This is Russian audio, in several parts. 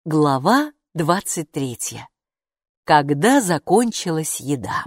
Глава 23. Когда закончилась еда.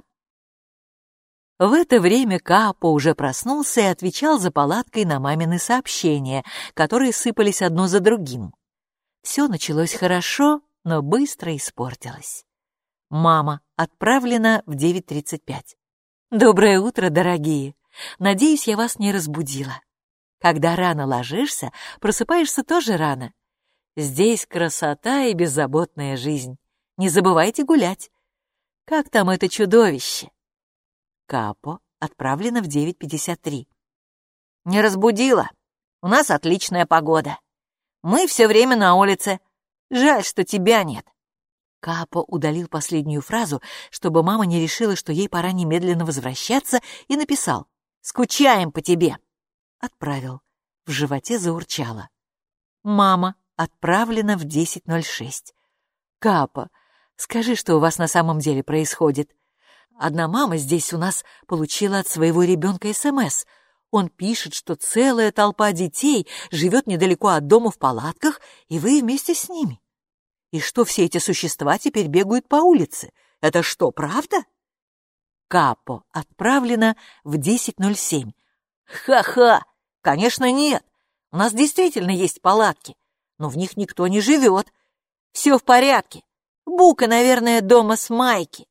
В это время Каапо уже проснулся и отвечал за палаткой на мамины сообщения, которые сыпались одно за другим. Все началось хорошо, но быстро испортилось. Мама отправлена в 9:35. Доброе утро, дорогие. Надеюсь, я вас не разбудила. Когда рано ложишься, просыпаешься тоже рано. Здесь красота и беззаботная жизнь. Не забывайте гулять. Как там это чудовище? Каапо отправлена в 9:53. Не разбудила. У нас отличная погода. Мы все время на улице. Жаль, что тебя нет. Каапо удалил последнюю фразу, чтобы мама не решила, что ей пора немедленно возвращаться, и написал: «Скучаем по тебе». Отправил. В животе заурчало. Мама отправлена в 10:06. Каапо, скажи, что у вас на самом деле происходит. Одна мама здесь у нас получила от своего ребенка СМС. Он пишет, что целая толпа детей живет недалеко от дома в палатках, и вы вместе с ними. И что все эти существа теперь бегают по улице. Это что, правда? Каапо отправлена в 10:07. Ха-ха! Конечно, нет. У нас действительно есть палатки, но в них никто не живет. Все в порядке. Бука, наверное, дома с Майки.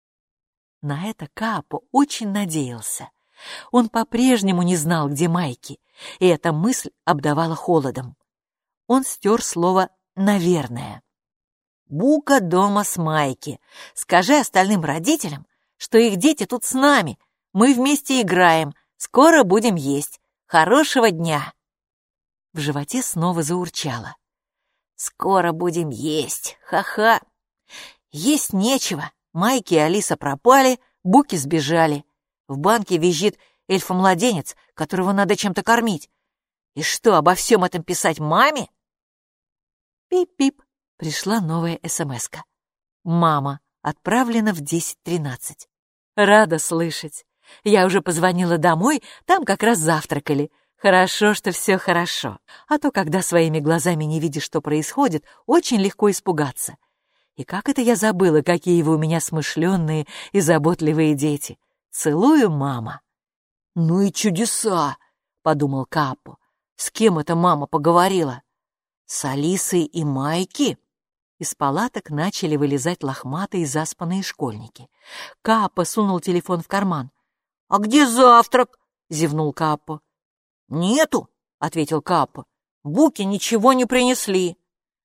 На это Каапо очень надеялся. Он по-прежнему не знал, где Майки, и эта мысль обдавала холодом. Он стер слово «наверное». Бука дома с Майки. Скажи остальным родителям, что их дети тут с нами. Мы вместе играем. Скоро будем есть. Хорошего дня. В животе снова заурчало. Скоро будем есть. Ха-ха. Есть нечего. Майки и Алиса пропали, Буки сбежали. В банке визжит эльфа-младенец, которого надо чем-то кормить. И что, обо всем этом писать маме? Пип-пип. Пришла новая СМС-ка. Мама отправлена в 10:13. Рада слышать. Я уже позвонила домой, там как раз завтракали. Хорошо, что все хорошо. А то, когда своими глазами не видишь, что происходит, очень легко испугаться. И как это я забыла, какие вы у меня смышленые и заботливые дети. Целую, мама. Ну и чудеса, подумал Каапо. С кем эта мама поговорила? С Алисой и Майки? Из палаток начали вылезать лохматые заспанные школьники. Каапо сунул телефон в карман. «А где завтрак?» — зевнул Каапо. «Нету», — ответил Каапо. «Буки ничего не принесли».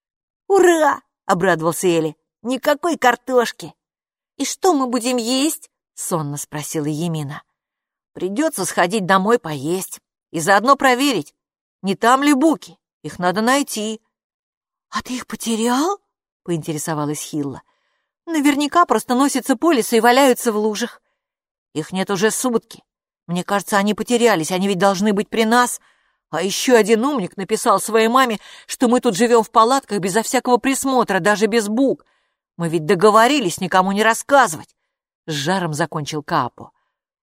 «Ура!» — обрадовался Эли. «Никакой картошки». «И что мы будем есть?» — сонно спросила Емина. «Придется сходить домой поесть и заодно проверить, не там ли Буки. Их надо найти». «А ты их потерял?» — поинтересовалась Хилла. «Наверняка просто носятся по лесу и валяются в лужах». «Их нет уже сутки. Мне кажется, они потерялись, они ведь должны быть при нас. А еще один умник написал своей маме, что мы тут живем в палатках безо всякого присмотра, даже без Бук. Мы ведь договорились никому не рассказывать». С жаром закончил Каапо.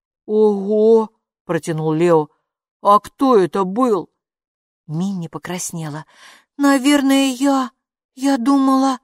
«Ого!» — протянул Лео. «А кто это был?» Минни покраснела. «Наверное, я думала...»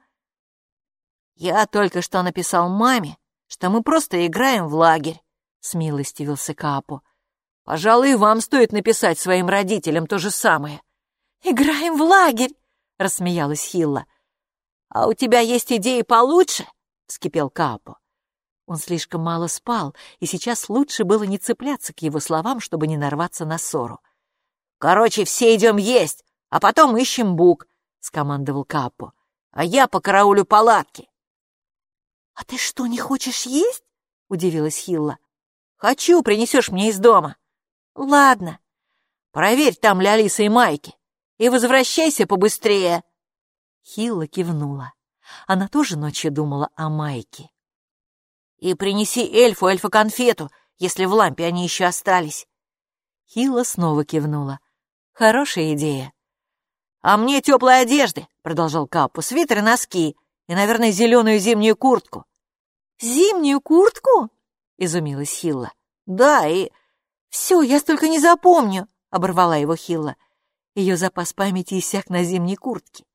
«Я только что написал маме, что мы просто играем в лагерь», — смилостивился Каапо. «Пожалуй, и вам стоит написать своим родителям то же самое». «Играем в лагерь», — рассмеялась Хилла. «А у тебя есть идеи получше?» — вскипел Каапо. Он слишком мало спал, и сейчас лучше было не цепляться к его словам, чтобы не нарваться на ссору. «Короче, все идем есть, а потом ищем Бук», — скомандовал Каапо. «А я покараулю палатки». «А ты что, не хочешь есть?» — удивилась Хилла. «Хочу, принесешь мне из дома». «Ладно. Проверь, там ли Алиса и Майки, и возвращайся побыстрее». Хилла кивнула. Она тоже ночью думала о Майке. «И принеси эльфу-конфету, если в лампе они еще остались». Хилла снова кивнула. «Хорошая идея». «А мне теплой одежды», — продолжал Каапо, — «свитер и носки, и, наверное, зеленую зимнюю куртку». «Зимнюю куртку?» — изумилась Хилла. «Да, и...» «Все, я столько не запомню», — оборвала его Хилла. Ее запас памяти иссяк на зимней куртке.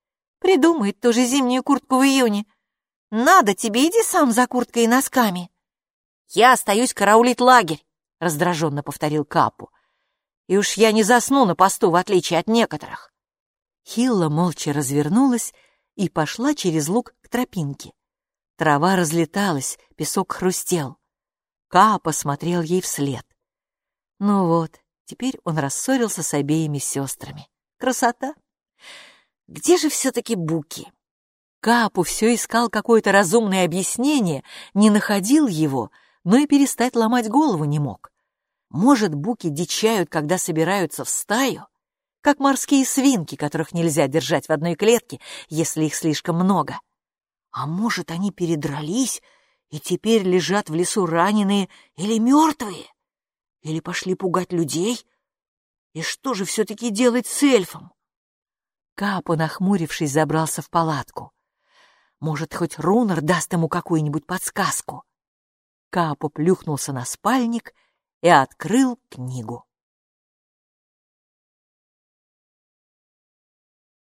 придумает тоже зимнюю куртку в июне. Надо тебе, иди сам за курткой и носками. Я остаюсь караулить лагерь, раздраженно повторил Капу. И уж я не засну на посту, в отличие от некоторых. Хилла молча развернулась и пошла через луг к тропинке. Трава разлеталась, песок хрустел. Капа смотрел ей вслед. Ну вот, теперь он рассорился с обеими сестрами. Красота! Где же все-таки Буки? Капу все искал какое-то разумное объяснение, не находил его, но и перестать ломать голову не мог. Может, буки дичают, когда собираются в стаю? Как морские свинки, которых нельзя держать в одной клетке, если их слишком много. А может, они передрались и теперь лежат в лесу раненые или мертвые? Или пошли пугать людей? И что же все-таки делать с эльфом? Капо, нахмурившись, забрался в палатку. Может, хоть Рунар даст ему какую-нибудь подсказку? Капо плюхнулся на спальник и открыл книгу.